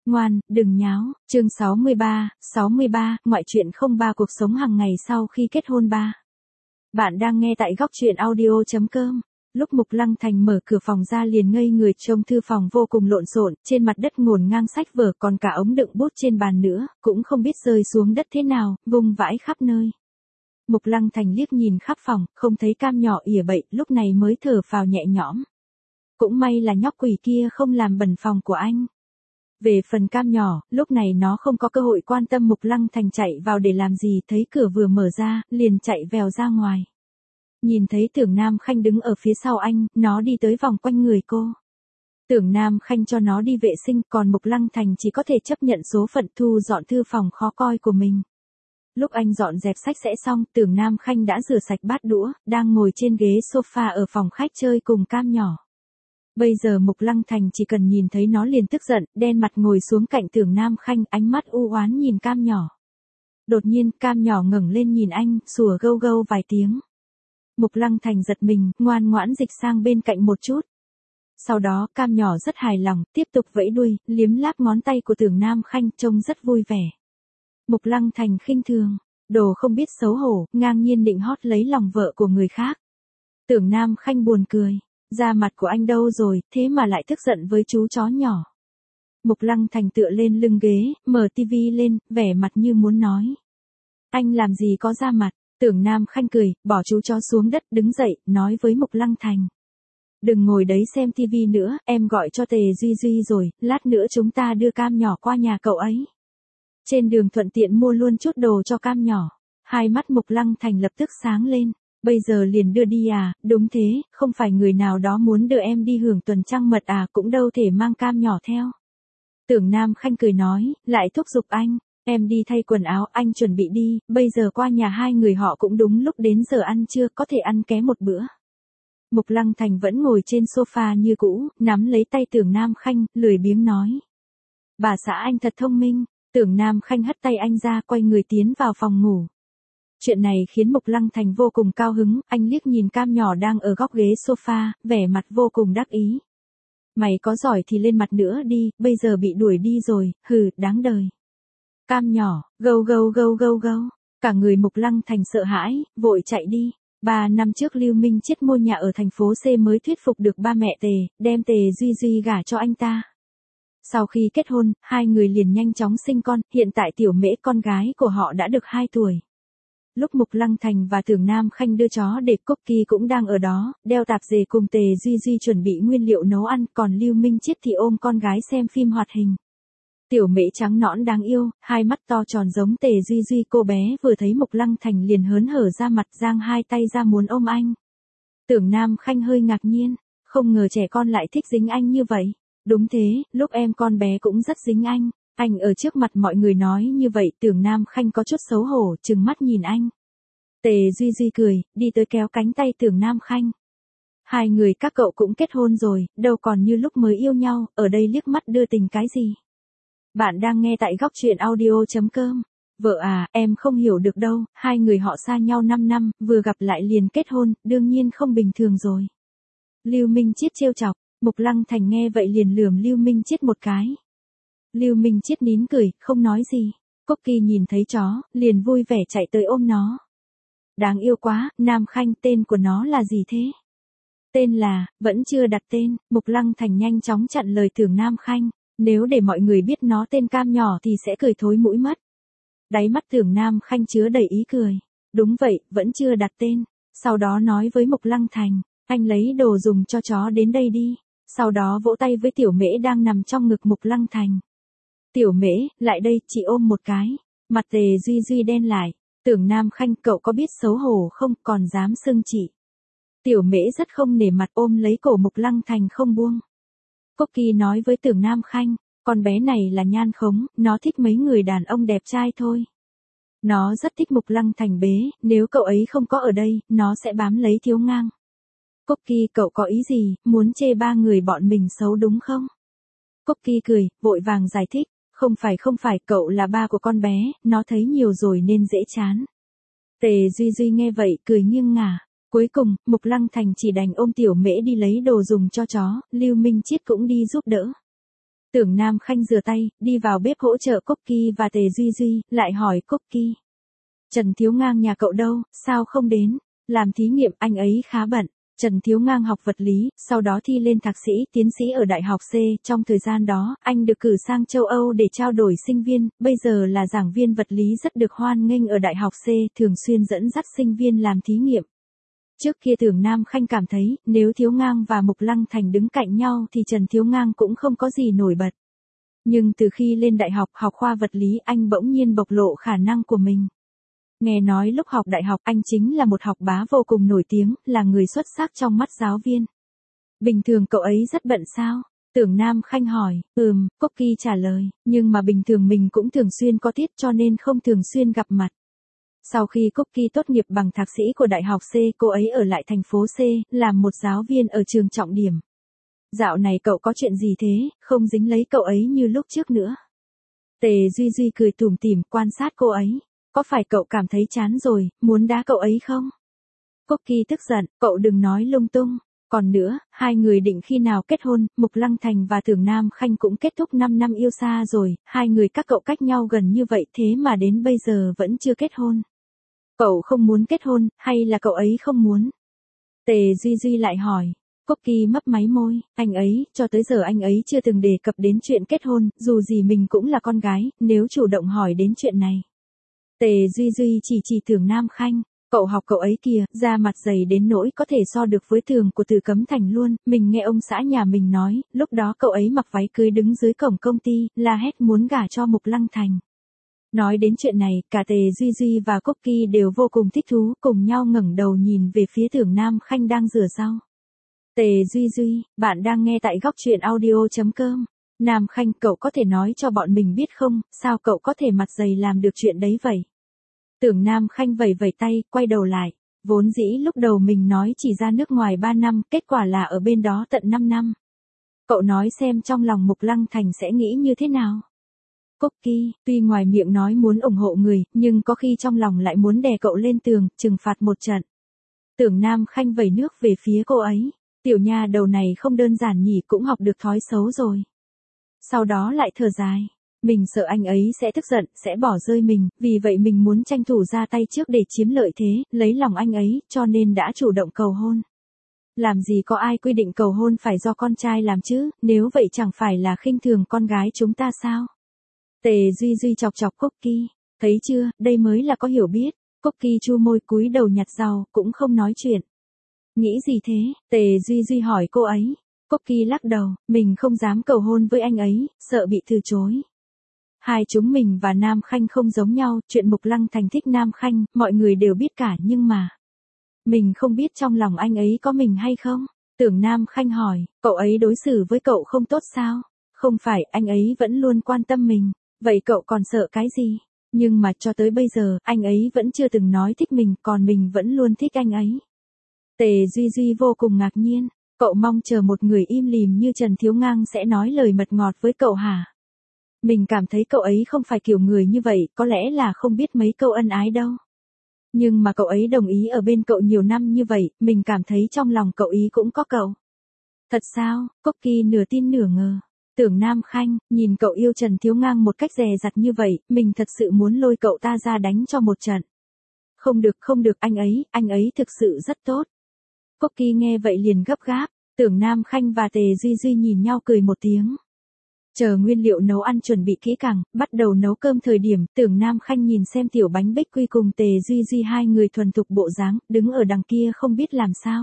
Ngoan, đừng nháo. Chương 63, ngoại truyện 03 cuộc sống hàng ngày sau khi kết hôn 3. Bạn đang nghe tại góc truyện audio.com. Lúc Mục Lăng Thành mở cửa phòng ra liền ngây người trông thư phòng vô cùng lộn xộn, trên mặt đất ngổn ngang sách vở còn cả ống đựng bút trên bàn nữa, cũng không biết rơi xuống đất thế nào, vung vãi khắp nơi. Mục Lăng Thành liếc nhìn khắp phòng, không thấy Cam nhỏ ỉa bậy, lúc này mới thở phào nhẹ nhõm. Cũng may là nhóc quỷ kia không làm bẩn phòng của anh. Về phần Cam nhỏ, lúc này nó không có cơ hội quan tâm Mục Lăng Thành chạy vào để làm gì, thấy cửa vừa mở ra, liền chạy vèo ra ngoài. Nhìn thấy Tưởng Nam Khanh đứng ở phía sau anh, nó đi tới vòng quanh người cô. Tưởng Nam Khanh cho nó đi vệ sinh, còn Mục Lăng Thành chỉ có thể chấp nhận số phận thu dọn thư phòng khó coi của mình. Lúc anh dọn dẹp sạch sẽ xong, Tưởng Nam Khanh đã rửa sạch bát đũa, đang ngồi trên ghế sofa ở phòng khách chơi cùng Cam nhỏ. Bây giờ Mục Lăng Thành chỉ cần nhìn thấy nó liền tức giận, đen mặt ngồi xuống cạnh Tưởng Nam Khanh, ánh mắt u oán nhìn Cam nhỏ. Đột nhiên, Cam nhỏ ngẩng lên nhìn anh, sủa gâu gâu vài tiếng. Mục Lăng Thành giật mình, ngoan ngoãn dịch sang bên cạnh một chút. Sau đó, Cam nhỏ rất hài lòng, tiếp tục vẫy đuôi, liếm láp ngón tay của Tưởng Nam Khanh, trông rất vui vẻ. Mục Lăng Thành khinh thường, đồ không biết xấu hổ, ngang nhiên định hót lấy lòng vợ của người khác. Tưởng Nam Khanh buồn cười. Da mặt của anh đâu rồi, thế mà lại tức giận với chú chó nhỏ. Mục Lăng Thành tựa lên lưng ghế, mở tivi lên, vẻ mặt như muốn nói. Anh làm gì có da mặt. Tưởng Nam Khanh cười, bỏ chú chó xuống đất, đứng dậy, nói với Mục Lăng Thành. Đừng ngồi đấy xem tivi nữa, em gọi cho Tề Duy Duy rồi, lát nữa chúng ta đưa Cam nhỏ qua nhà cậu ấy. Trên đường thuận tiện mua luôn chút đồ cho Cam nhỏ. Hai mắt Mục Lăng Thành lập tức sáng lên. Bây giờ liền đưa đi à, đúng thế, không phải người nào đó muốn đưa em đi hưởng tuần trăng mật à, cũng đâu thể mang Cam nhỏ theo. Tưởng Nam Khanh cười nói, lại thúc giục anh, em đi thay quần áo, anh chuẩn bị đi, bây giờ qua nhà hai người họ cũng đúng lúc đến giờ ăn trưa, có thể ăn ké một bữa. Mục Lăng Thành vẫn ngồi trên sofa như cũ, nắm lấy tay Tưởng Nam Khanh, lười biếng nói. Bà xã anh thật thông minh. Tưởng Nam Khanh hất tay anh ra, quay người tiến vào phòng ngủ. Chuyện này khiến Mục Lăng Thành vô cùng cao hứng, anh liếc nhìn Cam nhỏ đang ở góc ghế sofa, vẻ mặt vô cùng đắc ý. Mày có giỏi thì lên mặt nữa đi, bây giờ bị đuổi đi rồi, hừ, đáng đời. Cam nhỏ, gâu gâu gâu gâu gâu, cả người Mục Lăng Thành sợ hãi, vội chạy đi. 3 năm trước Lưu Minh Chiết mua nhà ở thành phố C mới thuyết phục được ba mẹ Tề, đem Tề Duy Duy gả cho anh ta. Sau khi kết hôn, hai người liền nhanh chóng sinh con, hiện tại Tiểu Mễ con gái của họ đã được 2 tuổi. Lúc Mục Lăng Thành và Tưởng Nam Khanh đưa chó để Cookie cũng đang ở đó, đeo tạp dề cùng Tề Duy Duy chuẩn bị nguyên liệu nấu ăn, còn Lưu Minh Chiết thì ôm con gái xem phim hoạt hình. Tiểu Mễ trắng nõn đáng yêu, hai mắt to tròn giống Tề Duy Duy, cô bé vừa thấy Mục Lăng Thành liền hớn hở ra mặt, giang hai tay ra muốn ôm anh. Tưởng Nam Khanh hơi ngạc nhiên, không ngờ trẻ con lại thích dính anh như vậy. Đúng thế, lúc em con bé cũng rất dính anh. Anh ở trước mặt mọi người nói như vậy, Tưởng Nam Khanh có chút xấu hổ, trừng mắt nhìn anh. Tề Duy Duy cười, đi tới kéo cánh tay Tưởng Nam Khanh. Hai người các cậu cũng kết hôn rồi, đâu còn như lúc mới yêu nhau, ở đây liếc mắt đưa tình cái gì. Bạn đang nghe tại góc truyện audio.com. Vợ à, em không hiểu được đâu, hai người họ xa nhau 5 năm, vừa gặp lại liền kết hôn, đương nhiên không bình thường rồi. Lưu Minh Chiết trêu chọc, Mục Lăng Thành nghe vậy liền lườm Lưu Minh Chiết một cái. Lưu Minh Chiết nín cười, không nói gì. Cookie nhìn thấy chó, liền vui vẻ chạy tới ôm nó. Đáng yêu quá, Nam Khanh, tên của nó là gì thế? Tên là, vẫn chưa đặt tên. Mục Lăng Thành nhanh chóng chặn lời Tưởng Nam Khanh. Nếu để mọi người biết nó tên Cam nhỏ thì sẽ cười thối mũi mất. Đáy mắt Tưởng Nam Khanh chứa đầy ý cười. Đúng vậy, vẫn chưa đặt tên. Sau đó nói với Mục Lăng Thành, anh lấy đồ dùng cho chó đến đây đi. Sau đó vỗ tay với Tiểu Mễ đang nằm trong ngực Mục Lăng Thành. Tiểu Mễ, lại đây, chị ôm một cái. Mặt Tề Duy Duy đen lại. Tưởng Nam Khanh, cậu có biết xấu hổ không, còn dám xưng chị. Tiểu Mễ rất không nể mặt ôm lấy cổ Mục Lăng Thành không buông. Cookie nói với Tưởng Nam Khanh, con bé này là nhan khống, nó thích mấy người đàn ông đẹp trai thôi. Nó rất thích Mục Lăng Thành bế, nếu cậu ấy không có ở đây, nó sẽ bám lấy thiếu ngang. Cookie, cậu có ý gì, muốn chê ba người bọn mình xấu đúng không? Cookie cười, vội vàng giải thích, không phải, cậu là ba của con bé, nó thấy nhiều rồi nên dễ chán. Tề Duy Duy nghe vậy, cười nghiêng ngả. Cuối cùng, Mục Lăng Thành chỉ đành ôm Tiểu Mễ đi lấy đồ dùng cho chó, Lưu Minh Chiết cũng đi giúp đỡ. Tưởng Nam Khanh rửa tay, đi vào bếp hỗ trợ Cookie và Tề Duy Duy, lại hỏi Cookie. Trần Thiếu Ngang nhà cậu đâu, sao không đến? Làm thí nghiệm anh ấy khá bận. Trần Thiếu Ngang học vật lý, sau đó thi lên thạc sĩ, tiến sĩ ở Đại học C. Trong thời gian đó, anh được cử sang châu Âu để trao đổi sinh viên, bây giờ là giảng viên vật lý rất được hoan nghênh ở Đại học C, thường xuyên dẫn dắt sinh viên làm thí nghiệm. Trước kia Tưởng Nam Khanh cảm thấy, nếu Thiếu Ngang và Mục Lăng Thành đứng cạnh nhau thì Trần Thiếu Ngang cũng không có gì nổi bật. Nhưng từ khi lên đại học học khoa vật lý anh bỗng nhiên bộc lộ khả năng của mình. Nghe nói lúc học đại học anh chính là một học bá vô cùng nổi tiếng, là người xuất sắc trong mắt giáo viên. Bình thường cậu ấy rất bận sao? Tưởng Nam Khanh hỏi, Cookie trả lời, nhưng mà bình thường mình cũng thường xuyên có tiết cho nên không thường xuyên gặp mặt. Sau khi Cookie tốt nghiệp bằng thạc sĩ của Đại học C, cô ấy ở lại thành phố C, làm một giáo viên ở trường trọng điểm. Dạo này cậu có chuyện gì thế, không dính lấy cậu ấy như lúc trước nữa. Tề Duy Duy cười tủm tỉm quan sát cô ấy. Có phải cậu cảm thấy chán rồi, muốn đá cậu ấy không? Cookie tức giận, cậu đừng nói lung tung. Còn nữa, hai người định khi nào kết hôn, Mục Lăng Thành và Tưởng Nam Khanh cũng kết thúc 5 năm yêu xa rồi, hai người các cậu cách nhau gần như vậy thế mà đến bây giờ vẫn chưa kết hôn. Cậu không muốn kết hôn, hay là cậu ấy không muốn? Tề Duy Duy lại hỏi. Cookie mấp máy môi, anh ấy, cho tới giờ anh ấy chưa từng đề cập đến chuyện kết hôn, dù gì mình cũng là con gái, nếu chủ động hỏi đến chuyện này. Tề Duy Duy chỉ Tưởng Nam Khanh, cậu học cậu ấy kìa, da mặt dày đến nỗi có thể so được với tường của Từ Cấm Thành luôn, mình nghe ông xã nhà mình nói, lúc đó cậu ấy mặc váy cưới đứng dưới cổng công ty, la hét muốn gả cho Mục Lăng Thành. Nói đến chuyện này, cả Tề Duy Duy và Cookie đều vô cùng thích thú, cùng nhau ngẩng đầu nhìn về phía Tưởng Nam Khanh đang rửa rau. Tề Duy Duy, bạn đang nghe tại góc truyện audio.com. Nam Khanh, cậu có thể nói cho bọn mình biết không, sao cậu có thể mặt dày làm được chuyện đấy vậy? Tưởng Nam Khanh vẩy vẩy tay, quay đầu lại. Vốn dĩ lúc đầu mình nói chỉ ra nước ngoài 3 năm, kết quả là ở bên đó tận 5 năm. Cậu nói xem trong lòng Mục Lăng Thành sẽ nghĩ như thế nào? Cookie, tuy ngoài miệng nói muốn ủng hộ người, nhưng có khi trong lòng lại muốn đè cậu lên tường, trừng phạt một trận. Tưởng Nam Khanh vẩy nước về phía cô ấy. Tiểu nha đầu này không đơn giản nhỉ, cũng học được thói xấu rồi. Sau đó lại thở dài. Mình sợ anh ấy sẽ tức giận, sẽ bỏ rơi mình, vì vậy mình muốn tranh thủ ra tay trước để chiếm lợi thế, lấy lòng anh ấy, cho nên đã chủ động cầu hôn. Làm gì có ai quy định cầu hôn phải do con trai làm chứ, nếu vậy chẳng phải là khinh thường con gái chúng ta sao? Tề Duy Duy chọc chọc Cookie, thấy chưa, đây mới là có hiểu biết. Cookie chu môi cúi đầu nhặt rau, cũng không nói chuyện. Nghĩ gì thế? Tề Duy Duy hỏi cô ấy. Cookie lắc đầu, mình không dám cầu hôn với anh ấy, sợ bị từ chối. Hai chúng mình và Nam Khanh không giống nhau, chuyện Mục Lăng Thành thích Nam Khanh, mọi người đều biết cả nhưng mà. Mình không biết trong lòng anh ấy có mình hay không? Tưởng Nam Khanh hỏi, cậu ấy đối xử với cậu không tốt sao? Không phải, anh ấy vẫn luôn quan tâm mình, vậy cậu còn sợ cái gì? Nhưng mà cho tới bây giờ, anh ấy vẫn chưa từng nói thích mình, còn mình vẫn luôn thích anh ấy. Tề Duy Duy vô cùng ngạc nhiên, cậu mong chờ một người im lìm như Trần Thiếu Ngang sẽ nói lời mật ngọt với cậu hả? Mình cảm thấy cậu ấy không phải kiểu người như vậy, có lẽ là không biết mấy câu ân ái đâu. Nhưng mà cậu ấy đồng ý ở bên cậu nhiều năm như vậy, mình cảm thấy trong lòng cậu ý cũng có cậu. Thật sao? Cookie nửa tin nửa ngờ. Tưởng Nam Khanh, nhìn cậu yêu Trần Thiếu Ngang một cách dè dặt như vậy, mình thật sự muốn lôi cậu ta ra đánh cho một trận. Không được, anh ấy thực sự rất tốt. Cookie nghe vậy liền gấp gáp, Tưởng Nam Khanh và Tề Duy Duy nhìn nhau cười một tiếng. Chờ nguyên liệu nấu ăn chuẩn bị kỹ càng, bắt đầu nấu cơm thời điểm, Tưởng Nam Khanh nhìn xem tiểu bánh bích quy cùng Tề Duy Duy hai người thuần thục bộ dáng, đứng ở đằng kia không biết làm sao.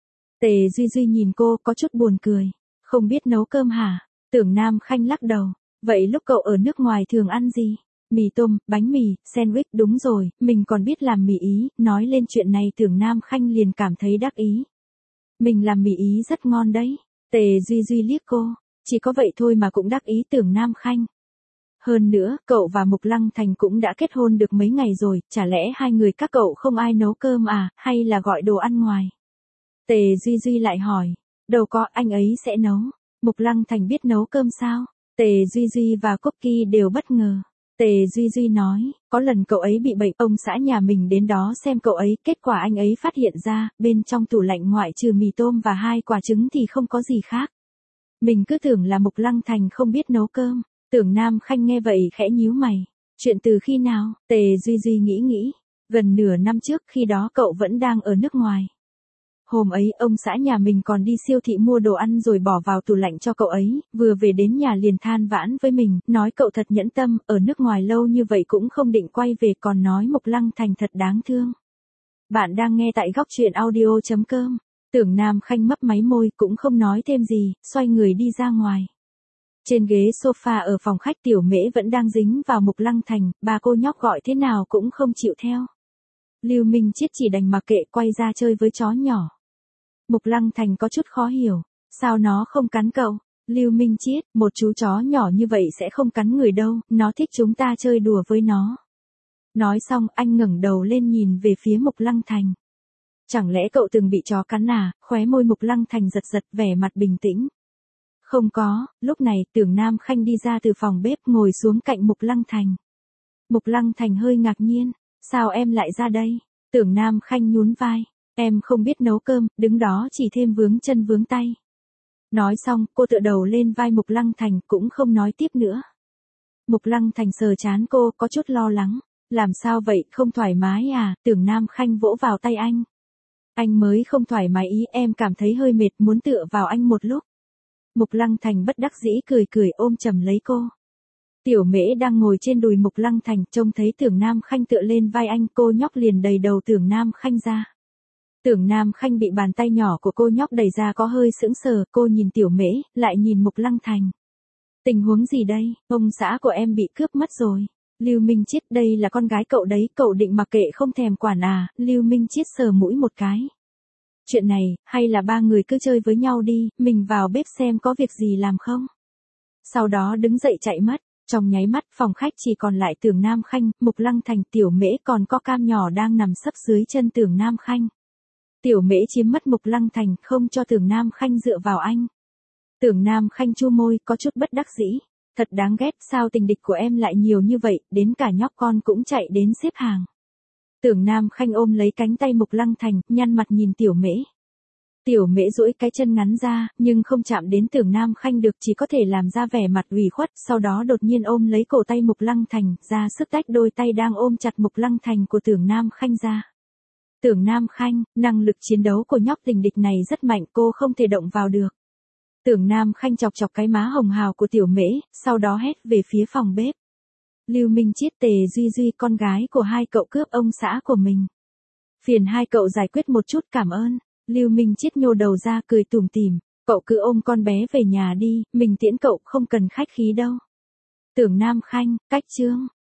Tề Duy Duy nhìn cô có chút buồn cười, không biết nấu cơm hả? Tưởng Nam Khanh lắc đầu, vậy lúc cậu ở nước ngoài thường ăn gì? Mì tôm, bánh mì, sandwich, đúng rồi, mình còn biết làm mì Ý, nói lên chuyện này Tưởng Nam Khanh liền cảm thấy đắc ý. Mình làm mì Ý rất ngon đấy. Tề Duy Duy liếc cô, chỉ có vậy thôi mà cũng đắc ý Tưởng Nam Khanh. Hơn nữa, cậu và Mục Lăng Thành cũng đã kết hôn được mấy ngày rồi, chả lẽ hai người các cậu không ai nấu cơm à, hay là gọi đồ ăn ngoài? Tề Duy Duy lại hỏi, đâu có, anh ấy sẽ nấu. Mục Lăng Thành biết nấu cơm sao? Tề Duy Duy và Cookie đều bất ngờ. Tề Duy Duy nói, có lần cậu ấy bị bệnh, ông xã nhà mình đến đó xem cậu ấy, kết quả anh ấy phát hiện ra, bên trong tủ lạnh ngoại trừ mì tôm và 2 quả trứng thì không có gì khác. Mình cứ tưởng là Mục Lăng Thành không biết nấu cơm. Tưởng Nam Khanh nghe vậy khẽ nhíu mày. Chuyện từ khi nào? Tề Duy Duy nghĩ. Gần nửa năm trước, khi đó cậu vẫn đang ở nước ngoài. Hôm ấy ông xã nhà mình còn đi siêu thị mua đồ ăn rồi bỏ vào tủ lạnh cho cậu ấy, vừa về đến nhà liền than vãn với mình, nói cậu thật nhẫn tâm, ở nước ngoài lâu như vậy cũng không định quay về, còn nói Mục Lăng Thành thật đáng thương. Bạn đang nghe tại góc truyện audio.com. Tưởng Nam Khanh mấp máy môi cũng không nói thêm gì, xoay người đi ra ngoài. Trên ghế sofa ở phòng khách Tiểu Mễ vẫn đang dính vào Mục Lăng Thành, bà cô nhóc gọi thế nào cũng không chịu theo. Lưu Minh Chiết chỉ đành mặc kệ, quay ra chơi với chó nhỏ. Mục Lăng Thành có chút khó hiểu, sao nó không cắn cậu? Lưu Minh Chiết, một chú chó nhỏ như vậy sẽ không cắn người đâu, nó thích chúng ta chơi đùa với nó. Nói xong anh ngẩng đầu lên nhìn về phía Mục Lăng Thành. Chẳng lẽ cậu từng bị chó cắn à? Khóe môi Mục Lăng Thành giật giật, vẻ mặt bình tĩnh. Không có. Lúc này Tưởng Nam Khanh đi ra từ phòng bếp, ngồi xuống cạnh Mục Lăng Thành. Mục Lăng Thành hơi ngạc nhiên, sao em lại ra đây? Tưởng Nam Khanh nhún vai, em không biết nấu cơm, đứng đó chỉ thêm vướng chân vướng tay. Nói xong, cô tựa đầu lên vai Mục Lăng Thành, cũng không nói tiếp nữa. Mục Lăng Thành sờ trán cô, có chút lo lắng. Làm sao vậy, không thoải mái à? Tưởng Nam Khanh vỗ vào tay anh. Anh mới không thoải mái ý, em cảm thấy hơi mệt, muốn tựa vào anh một lúc. Mục Lăng Thành bất đắc dĩ cười ôm chầm lấy cô. Tiểu Mễ đang ngồi trên đùi Mục Lăng Thành, trông thấy Tưởng Nam Khanh tựa lên vai anh, cô nhóc liền đẩy đầu Tưởng Nam Khanh ra. Tưởng Nam Khanh bị bàn tay nhỏ của cô nhóc đẩy ra có hơi sững sờ, cô nhìn Tiểu Mễ, lại nhìn Mục Lăng Thành. Tình huống gì đây, ông xã của em bị cướp mất rồi. Lưu Minh Chiết, đây là con gái cậu đấy, cậu định mặc kệ không thèm quản à? Lưu Minh Chiết sờ mũi một cái. Chuyện này, hay là ba người cứ chơi với nhau đi, mình vào bếp xem có việc gì làm không. Sau đó đứng dậy chạy mất, trong nháy mắt phòng khách chỉ còn lại Tưởng Nam Khanh, Mục Lăng Thành, Tiểu Mễ, còn có Cam nhỏ đang nằm sấp dưới chân Tưởng Nam Khanh. Tiểu Mễ chiếm mất Mục Lăng Thành, không cho Tưởng Nam Khanh dựa vào anh. Tưởng Nam Khanh chu môi, có chút bất đắc dĩ. Thật đáng ghét, sao tình địch của em lại nhiều như vậy, đến cả nhóc con cũng chạy đến xếp hàng. Tưởng Nam Khanh ôm lấy cánh tay Mục Lăng Thành, nhăn mặt nhìn Tiểu Mễ. Tiểu Mễ duỗi cái chân ngắn ra, nhưng không chạm đến Tưởng Nam Khanh được, chỉ có thể làm ra vẻ mặt ủy khuất, sau đó đột nhiên ôm lấy cổ tay Mục Lăng Thành, ra sức tách đôi tay đang ôm chặt Mục Lăng Thành của Tưởng Nam Khanh ra. Tưởng Nam Khanh, năng lực chiến đấu của nhóc tình địch này rất mạnh, cô không thể động vào được. Tưởng Nam Khanh chọc chọc cái má hồng hào của Tiểu Mễ, sau đó hét về phía phòng bếp. Lưu Minh Chiết, Tề Duy Duy, con gái của hai cậu cướp ông xã của mình. Phiền hai cậu giải quyết một chút, cảm ơn. Lưu Minh Chiết nhô đầu ra cười tủm tỉm, cậu cứ ôm con bé về nhà đi, mình tiễn cậu, không cần khách khí đâu. Tưởng Nam Khanh, cách chương.